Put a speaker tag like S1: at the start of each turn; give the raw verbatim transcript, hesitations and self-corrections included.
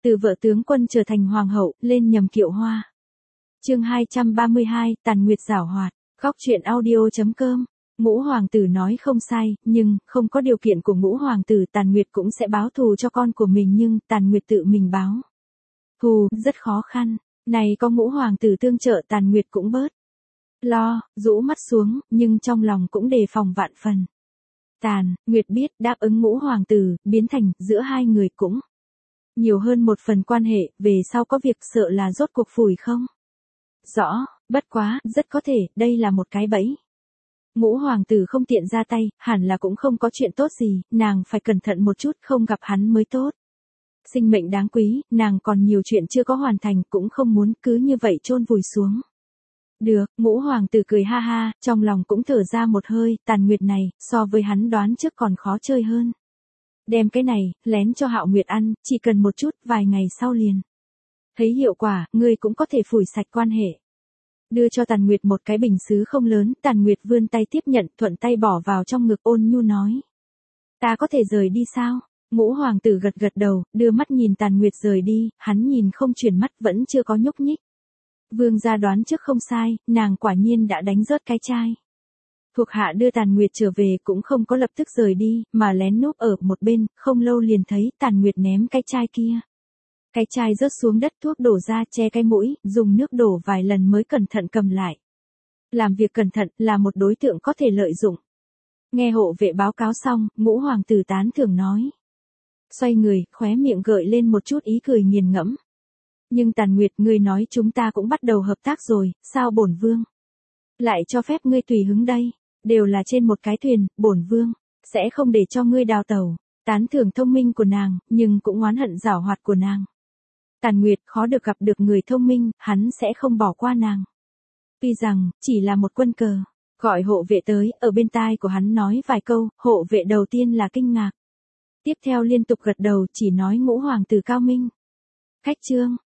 S1: Từ vợ tướng quân trở thành hoàng hậu, lên nhầm kiệu hoa. Chương hai trăm ba mươi hai, Tàn Nguyệt giảo hoạt. Góc truyện audio chấm com. Ngũ hoàng tử nói không sai, nhưng không có điều kiện của ngũ hoàng tử, Tàn Nguyệt cũng sẽ báo thù cho con của mình, nhưng Tàn Nguyệt tự mình báo thù rất khó khăn. Này có ngũ hoàng tử tương trợ, Tàn Nguyệt cũng bớt lo, rũ mắt xuống, nhưng trong lòng cũng đề phòng vạn phần. Tàn Nguyệt biết đáp ứng ngũ hoàng tử, biến thành giữa hai người cũng nhiều hơn một phần quan hệ, về sau có việc sợ là rốt cuộc phủi không rõ, bất quá, rất có thể, đây là một cái bẫy. Ngũ hoàng tử không tiện ra tay, hẳn là cũng không có chuyện tốt gì, nàng phải cẩn thận một chút, không gặp hắn mới tốt. Sinh mệnh đáng quý, nàng còn nhiều chuyện chưa có hoàn thành, cũng không muốn cứ như vậy chôn vùi xuống. Được, ngũ hoàng tử cười ha ha, trong lòng cũng thở ra một hơi, Tàn Nguyệt này, so với hắn đoán trước còn khó chơi hơn. Đem cái này, lén cho Hạo Nguyệt ăn, chỉ cần một chút, vài ngày sau liền thấy hiệu quả, ngươi cũng có thể phủi sạch quan hệ. Đưa cho Tàn Nguyệt một cái bình sứ không lớn, Tàn Nguyệt vươn tay tiếp nhận, thuận tay bỏ vào trong ngực, ôn nhu nói. Ta có thể rời đi sao? Ngũ hoàng tử gật gật đầu, đưa mắt nhìn Tàn Nguyệt rời đi, hắn nhìn không chuyển mắt, vẫn chưa có nhúc nhích. Vương gia đoán trước không sai, nàng quả nhiên đã đánh rớt cái chai. Thuộc hạ đưa Tàn Nguyệt trở về cũng không có lập tức rời đi, mà lén núp ở một bên, không lâu liền thấy Tàn Nguyệt ném cái chai kia. Cái chai rớt xuống đất, thuốc đổ ra, che cái mũi, dùng nước đổ vài lần mới cẩn thận cầm lại. Làm việc cẩn thận, là một đối tượng có thể lợi dụng. Nghe hộ vệ báo cáo xong, ngũ hoàng tử tán thưởng nói. Xoay người, khóe miệng gợi lên một chút ý cười nghiền ngẫm. Nhưng Tàn Nguyệt, ngươi nói chúng ta cũng bắt đầu hợp tác rồi, sao bổn vương lại cho phép ngươi tùy hứng đây? Đều là trên một cái thuyền, bổn vương sẽ không để cho ngươi đào tẩu. Tán thưởng thông minh của nàng, nhưng cũng oán hận giảo hoạt của nàng. Tàn Nguyệt khó được gặp được người thông minh, hắn sẽ không bỏ qua nàng. Tuy rằng, chỉ là một quân cờ, gọi hộ vệ tới, ở bên tai của hắn nói vài câu, hộ vệ đầu tiên là kinh ngạc. Tiếp theo liên tục gật đầu, chỉ nói ngũ hoàng tử cao minh. Khách trương,